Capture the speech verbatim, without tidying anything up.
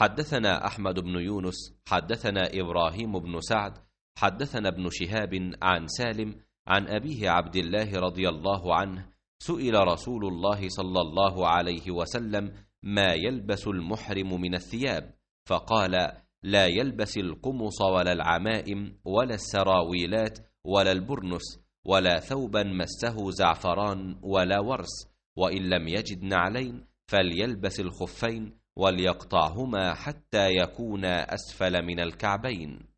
حدثنا أحمد بن يونس حدثنا إبراهيم بن سعد حدثنا ابن شهاب عن سالم عن أبيه عبد الله رضي الله عنه سئل رسول الله صلى الله عليه وسلم ما يلبس المحرم من الثياب، فقال: لا يلبس القمص ولا العمائم ولا السراويلات ولا البرنس ولا ثوبا مسه زعفران ولا ورس، وإن لم يجد نعلين فليلبس الخفين وليقطعهما حتى يكونا أسفل من الكعبين.